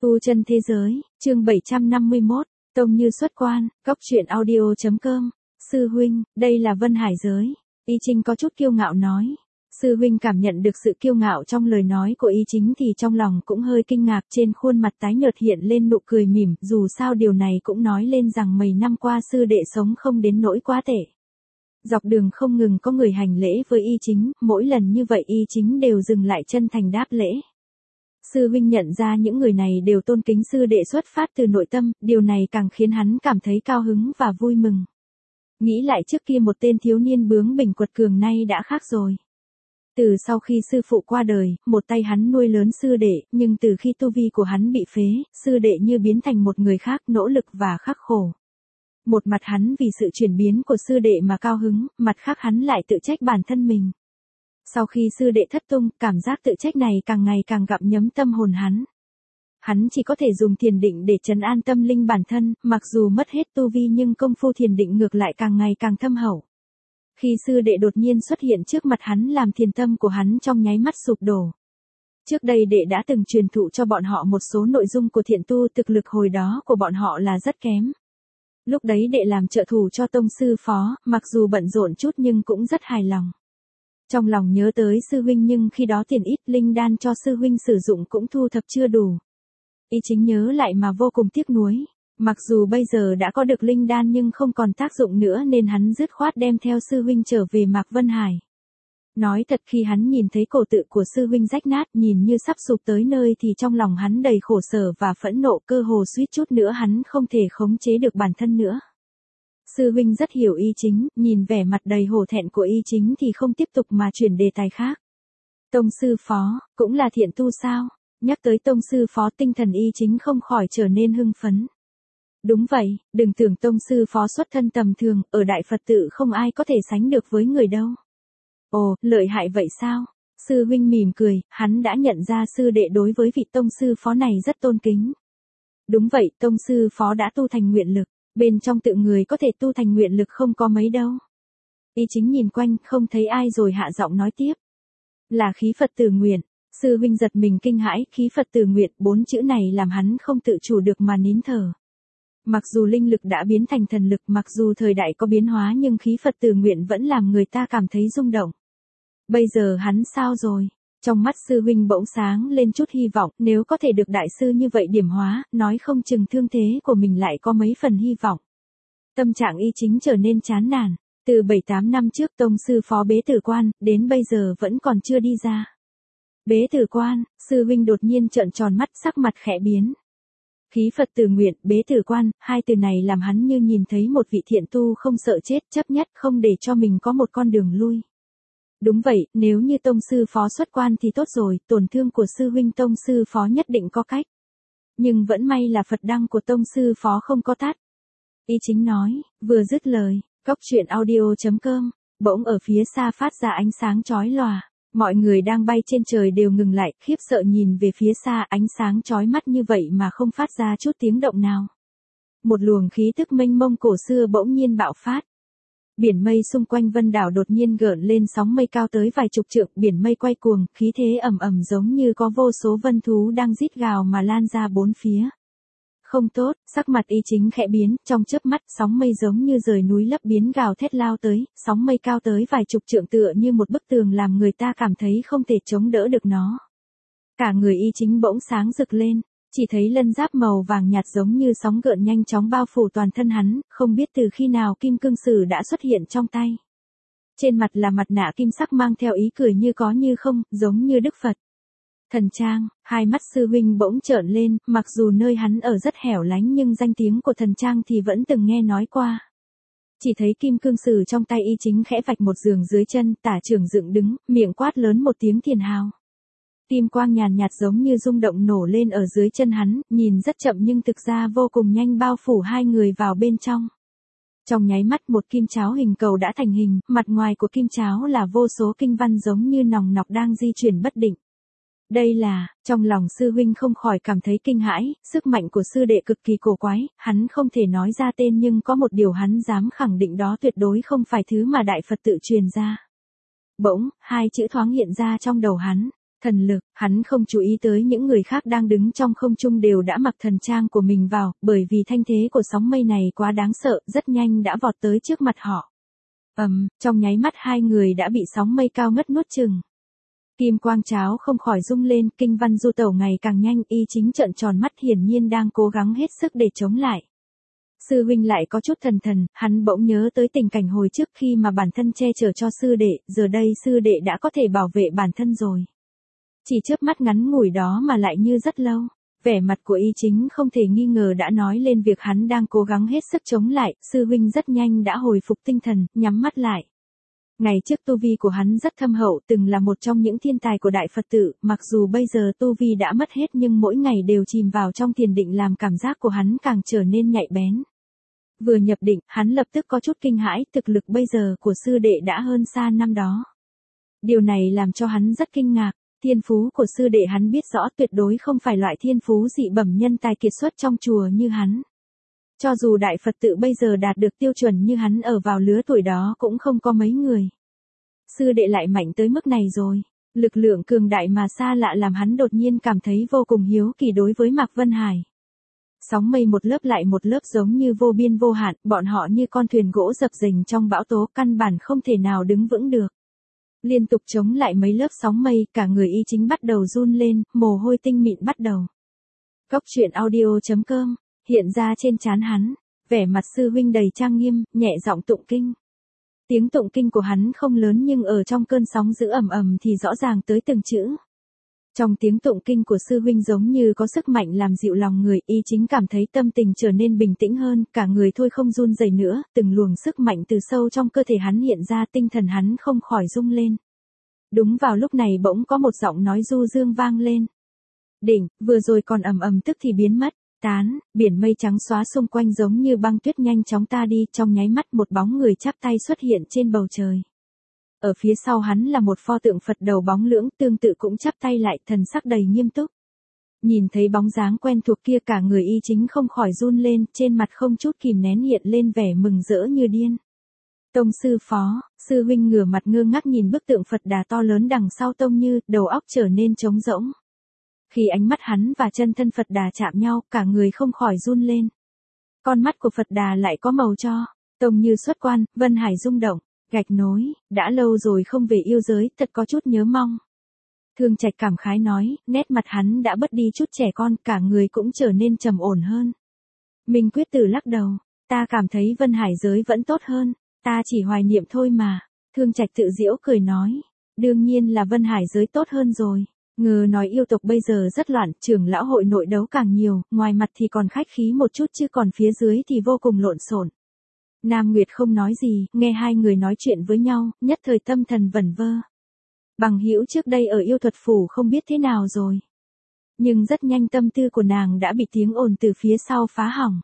Tu chân thế giới, chương 751, Tông Như xuất quan, Cóc truyện audio.com, Sư huynh, đây là Vân Hải giới. Y Trinh có chút kiêu ngạo nói. Sư huynh cảm nhận được sự kiêu ngạo trong lời nói của Y Chính thì trong lòng cũng hơi kinh ngạc, trên khuôn mặt tái nhợt hiện lên nụ cười mỉm, dù sao điều này cũng nói lên rằng mấy năm qua sư đệ sống không đến nỗi quá tệ. Dọc đường không ngừng có người hành lễ với Y Chính, mỗi lần như vậy Y Chính đều dừng lại chân thành đáp lễ. Sư huynh nhận ra những người này đều tôn kính sư đệ xuất phát từ nội tâm, điều này càng khiến hắn cảm thấy cao hứng và vui mừng. Nghĩ lại trước kia một tên thiếu niên bướng bỉnh quật cường nay đã khác rồi. Từ sau khi sư phụ qua đời, một tay hắn nuôi lớn sư đệ, nhưng từ khi tu vi của hắn bị phế, sư đệ như biến thành một người khác, nỗ lực và khắc khổ. Một mặt hắn vì sự chuyển biến của sư đệ mà cao hứng, mặt khác hắn lại tự trách bản thân mình. Sau khi sư đệ thất tung, cảm giác tự trách này càng ngày càng gặm nhấm tâm hồn hắn. Hắn chỉ có thể dùng thiền định để trấn an tâm linh bản thân, mặc dù mất hết tu vi nhưng công phu thiền định ngược lại càng ngày càng thâm hậu. Khi sư đệ đột nhiên xuất hiện trước mặt hắn làm thiền tâm của hắn trong nháy mắt sụp đổ. Trước đây đệ đã từng truyền thụ cho bọn họ một số nội dung của thiện tu, thực lực hồi đó của bọn họ là rất kém. Lúc đấy đệ làm trợ thủ cho tông sư phó, mặc dù bận rộn chút nhưng cũng rất hài lòng. Trong lòng nhớ tới sư huynh nhưng khi đó tiền ít, linh đan cho sư huynh sử dụng cũng thu thập chưa đủ. Y Chính nhớ lại mà vô cùng tiếc nuối. Mặc dù bây giờ đã có được linh đan nhưng không còn tác dụng nữa nên hắn dứt khoát đem theo sư huynh trở về Mạc Vân Hải. Nói thật, khi hắn nhìn thấy cổ tự của sư huynh rách nát, nhìn như sắp sụp tới nơi thì trong lòng hắn đầy khổ sở và phẫn nộ, cơ hồ suýt chút nữa hắn không thể khống chế được bản thân nữa. Sư huynh rất hiểu Y Chính, nhìn vẻ mặt đầy hổ thẹn của Y Chính thì không tiếp tục mà chuyển đề tài khác. Tông sư phó, cũng là thiện tu sao? Nhắc tới tông sư phó, tinh thần Y Chính không khỏi trở nên hưng phấn. Đúng vậy, đừng tưởng tông sư phó xuất thân tầm thường, ở Đại Phật tự không ai có thể sánh được với người đâu. Ồ, lợi hại vậy sao? Sư huynh mỉm cười, hắn đã nhận ra sư đệ đối với vị tông sư phó này rất tôn kính. Đúng vậy, tông sư phó đã tu thành nguyện lực, bên trong tự người có thể tu thành nguyện lực không có mấy đâu. Y Chính nhìn quanh, không thấy ai rồi hạ giọng nói tiếp. Là khí Phật tử nguyện. Sư huynh giật mình kinh hãi, khí Phật tử nguyện, 4 chữ này làm hắn không tự chủ được mà nín thở. Mặc dù linh lực đã biến thành thần lực, mặc dù thời đại có biến hóa nhưng khí Phật tử nguyện vẫn làm người ta cảm thấy rung động. Bây giờ hắn sao rồi? Trong mắt sư huynh bỗng sáng lên chút hy vọng, nếu có thể được đại sư như vậy điểm hóa, nói không chừng thương thế của mình lại có mấy phần hy vọng. Tâm trạng Y Chính trở nên chán nản, từ 7-8 năm trước tông sư phó bế tử quan, đến bây giờ vẫn còn chưa đi ra. Bế tử quan, sư huynh đột nhiên trợn tròn mắt, sắc mặt khẽ biến. Khí Phật tử nguyện, bế tử quan, hai từ này làm hắn như nhìn thấy một vị thiện tu không sợ chết, chấp nhất không để cho mình có một con đường lui. Đúng vậy, nếu như tông sư phó xuất quan thì tốt rồi, tổn thương của sư huynh tông sư phó nhất định có cách. Nhưng vẫn may là Phật đăng của tông sư phó không có tắt. Y Chính nói, vừa dứt lời, Cóc truyện audio.com, bỗng ở phía xa phát ra ánh sáng chói lòa. Mọi người đang bay trên trời đều ngừng lại, khiếp sợ nhìn về phía xa, ánh sáng chói mắt như vậy mà không phát ra chút tiếng động nào. Một luồng khí tức mênh mông cổ xưa bỗng nhiên bạo phát. Biển mây xung quanh Vân đảo đột nhiên gợn lên sóng mây cao tới vài chục trượng, biển mây quay cuồng, khí thế ầm ầm giống như có vô số vân thú đang rít gào mà lan ra bốn phía. Không tốt, sắc mặt Y Chính khẽ biến, trong chớp mắt sóng mây giống như rời núi lấp biến gào thét lao tới, sóng mây cao tới vài chục trượng tựa như một bức tường làm người ta cảm thấy không thể chống đỡ được nó. Cả người Y Chính bỗng sáng rực lên, chỉ thấy lân giáp màu vàng nhạt giống như sóng gợn nhanh chóng bao phủ toàn thân hắn, không biết từ khi nào kim cương sử đã xuất hiện trong tay. Trên mặt là mặt nạ kim sắc mang theo ý cười như có như không, giống như Đức Phật. Thần Trang, hai mắt sư huynh bỗng trợn lên, mặc dù nơi hắn ở rất hẻo lánh nhưng danh tiếng của Thần Trang thì vẫn từng nghe nói qua. Chỉ thấy kim cương sử trong tay Y Chính khẽ vạch một giường dưới chân, tả trưởng dựng đứng, miệng quát lớn một tiếng thiền hào. Kim quang nhàn nhạt giống như rung động nổ lên ở dưới chân hắn, nhìn rất chậm nhưng thực ra vô cùng nhanh bao phủ hai người vào bên trong. Trong nháy mắt một kim cháo hình cầu đã thành hình, mặt ngoài của kim cháo là vô số kinh văn giống như nòng nọc đang di chuyển bất định. Đây là, trong lòng sư huynh không khỏi cảm thấy kinh hãi, sức mạnh của sư đệ cực kỳ cổ quái, hắn không thể nói ra tên nhưng có một điều hắn dám khẳng định đó tuyệt đối không phải thứ mà Đại Phật tự truyền ra. Bỗng, hai chữ thoáng hiện ra trong đầu hắn, Thần lực, hắn không chú ý tới những người khác đang đứng trong không trung đều đã mặc thần trang của mình vào, bởi vì thanh thế của sóng mây này quá đáng sợ, rất nhanh đã vọt tới trước mặt họ. Trong nháy mắt hai người đã bị sóng mây cao ngất nuốt chửng. Kim quang cháo không khỏi rung lên, kinh văn du tẩu ngày càng nhanh, y chính trợn tròn mắt hiển nhiên đang cố gắng hết sức để chống lại. Sư huynh lại có chút thần thần, hắn bỗng nhớ tới tình cảnh hồi trước khi mà bản thân che chở cho sư đệ, giờ đây sư đệ đã có thể bảo vệ bản thân rồi. Chỉ chớp mắt ngắn ngủi đó mà lại như rất lâu. Vẻ mặt của y chính không thể nghi ngờ đã nói lên việc hắn đang cố gắng hết sức chống lại, sư huynh rất nhanh đã hồi phục tinh thần, nhắm mắt lại. Ngày trước tu vi của hắn rất thâm hậu, từng là một trong những thiên tài của Đại Phật tử, mặc dù bây giờ tu vi đã mất hết nhưng mỗi ngày đều chìm vào trong thiền định làm cảm giác của hắn càng trở nên nhạy bén. Vừa nhập định, hắn lập tức có chút kinh hãi, thực lực bây giờ của sư đệ đã hơn xa năm đó. Điều này làm cho hắn rất kinh ngạc. Thiên phú của sư đệ hắn biết rõ tuyệt đối không phải loại thiên phú dị bẩm nhân tài kiệt xuất trong chùa như hắn. Cho dù Đại Phật tự bây giờ đạt được tiêu chuẩn như hắn ở vào lứa tuổi đó cũng không có mấy người. Sư đệ lại mạnh tới mức này rồi. Lực lượng cường đại mà xa lạ làm hắn đột nhiên cảm thấy vô cùng hiếu kỳ đối với Mạc Vân Hải. Sóng mây một lớp lại một lớp giống như vô biên vô hạn, bọn họ như con thuyền gỗ dập dềnh trong bão tố, căn bản không thể nào đứng vững được. Liên tục chống lại mấy lớp sóng mây, cả người y chính bắt đầu run lên, mồ hôi tinh mịn bắt đầu. Cốc truyện audio.com, hiện ra trên trán hắn, vẻ mặt sư huynh đầy trang nghiêm, nhẹ giọng tụng kinh. Tiếng tụng kinh của hắn không lớn nhưng ở trong cơn sóng dữ ầm ầm thì rõ ràng tới từng chữ. Trong tiếng tụng kinh của sư huynh giống như có sức mạnh làm dịu lòng người, y chính cảm thấy tâm tình trở nên bình tĩnh hơn, cả người thôi không run rẩy nữa, từng luồng sức mạnh từ sâu trong cơ thể hắn hiện ra, tinh thần hắn không khỏi rung lên. Đúng vào lúc này bỗng có một giọng nói du dương vang lên. Đỉnh, vừa rồi còn ầm ầm tức thì biến mất, tán, biển mây trắng xóa xung quanh giống như băng tuyết nhanh chóng ta đi, trong nháy mắt một bóng người chắp tay xuất hiện trên bầu trời. Ở phía sau hắn là một pho tượng Phật đầu bóng lưỡng, tương tự cũng chắp tay lại, thần sắc đầy nghiêm túc. Nhìn thấy bóng dáng quen thuộc kia cả người y chính không khỏi run lên, trên mặt không chút kìm nén hiện lên vẻ mừng rỡ như điên. Tông sư phó, sư huynh ngửa mặt ngơ ngác nhìn bức tượng Phật Đà to lớn đằng sau Tông Như, đầu óc trở nên trống rỗng. Khi ánh mắt hắn và chân thân Phật Đà chạm nhau, cả người không khỏi run lên. Con mắt của Phật Đà lại có màu cho. Tông Như xuất quan, Vân Hải rung động. Gạch nối, đã lâu rồi không về yêu giới, thật có chút nhớ mong. Thương Trạch cảm khái nói, nét mặt hắn đã bớt đi chút trẻ con, cả người cũng trở nên trầm ổn hơn. Minh Quyết Tử lắc đầu, ta cảm thấy Vân Hải giới vẫn tốt hơn, ta chỉ hoài niệm thôi mà. Thương Trạch tự giễu cười nói, đương nhiên là Vân Hải giới tốt hơn rồi. Ngờ nói yêu tộc bây giờ rất loạn, trưởng lão hội nội đấu càng nhiều, ngoài mặt thì còn khách khí một chút chứ còn phía dưới thì vô cùng lộn xộn. Nam Nguyệt không nói gì, nghe hai người nói chuyện với nhau, nhất thời tâm thần vẩn vơ. Bằng hữu trước đây ở yêu thuật phủ không biết thế nào rồi. Nhưng rất nhanh tâm tư của nàng đã bị tiếng ồn từ phía sau phá hỏng.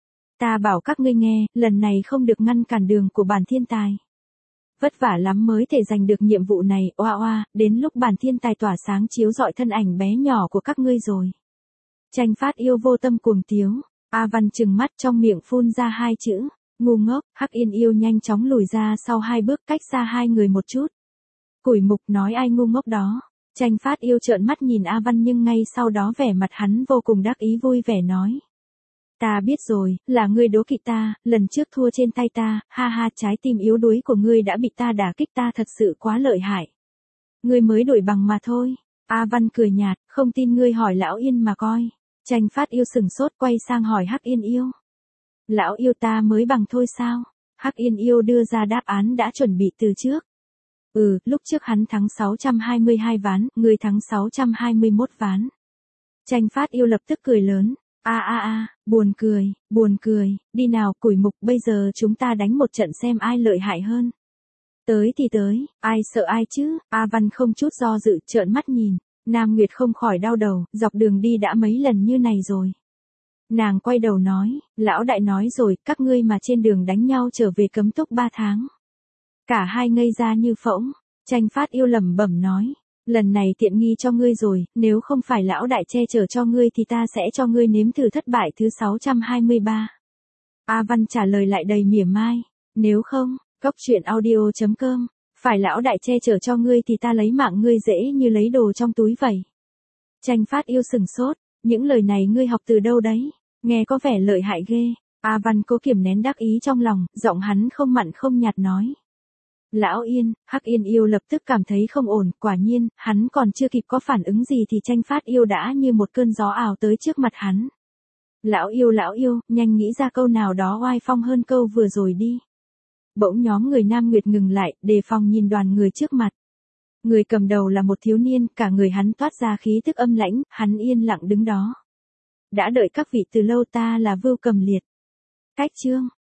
Ta bảo các ngươi nghe, lần này không được ngăn cản đường của bản thiên tài. Vất vả lắm mới thể giành được nhiệm vụ này, oa oa, đến lúc bản thiên tài tỏa sáng chiếu rọi thân ảnh bé nhỏ của các ngươi rồi. Tranh Phát Yêu vô tâm cuồng tiếu, A Văn trừng mắt trong miệng phun ra hai chữ. Ngu ngốc, Hắc Yên Yêu nhanh chóng lùi ra sau hai bước cách xa hai người một chút. Củi Mục nói ai ngu ngốc đó. Tranh Phát Yêu trợn mắt nhìn A Văn nhưng ngay sau đó vẻ mặt hắn vô cùng đắc ý vui vẻ nói. Ta biết rồi, là ngươi đố kỵ ta, lần trước thua trên tay ta, ha ha trái tim yếu đuối của ngươi đã bị ta đả kích ta thật sự quá lợi hại. Ngươi mới đổi bằng mà thôi. A Văn cười nhạt, không tin ngươi hỏi Lão Yên mà coi. Tranh Phát Yêu sừng sốt quay sang hỏi Hắc Yên Yêu. Lão yêu ta mới bằng thôi sao? Hắc Yên Yêu đưa ra đáp án đã chuẩn bị từ trước. Lúc trước hắn thắng 622 ván, ngươi thắng 621 ván. Tranh Phát Yêu lập tức cười lớn. Buồn cười, đi nào Củi Mục, bây giờ chúng ta đánh một trận xem ai lợi hại hơn. Tới thì tới, ai sợ ai chứ? A Văn không chút do dự trợn mắt nhìn. Nam Nguyệt không khỏi đau đầu, dọc đường đi đã mấy lần như này rồi. Nàng quay đầu nói, lão đại nói rồi, các ngươi mà trên đường đánh nhau trở về cấm túc 3 tháng. Cả hai ngây ra như phỗng, Tranh Phát Yêu lẩm bẩm nói, lần này tiện nghi cho ngươi rồi, nếu không phải lão đại che chở cho ngươi thì ta sẽ cho ngươi nếm thử thất bại thứ 623. A Văn trả lời lại đầy mỉa mai, nếu không, cốc truyện audio.com Phải lão đại che chở cho ngươi thì ta lấy mạng ngươi dễ như lấy đồ trong túi vậy. Tranh Phát Yêu sừng sốt, những lời này ngươi học từ đâu đấy, nghe có vẻ lợi hại ghê. A Văn cố kiềm nén đắc ý trong lòng, giọng hắn không mặn không nhạt nói. Lão Yên, Hắc Yên Yêu lập tức cảm thấy không ổn, quả nhiên, hắn còn chưa kịp có phản ứng gì thì Tranh Phát Yêu đã như một cơn gió ảo tới trước mặt hắn. Lão yêu, nhanh nghĩ ra câu nào đó oai phong hơn câu vừa rồi đi. Bỗng nhóm người Nam Nguyệt ngừng lại, đề phòng nhìn đoàn người trước mặt. Người cầm đầu là một thiếu niên, cả người hắn toát ra khí tức âm lãnh, hắn yên lặng đứng đó. Đã đợi các vị từ lâu, ta là Vưu Cầm Liệt. Cách chương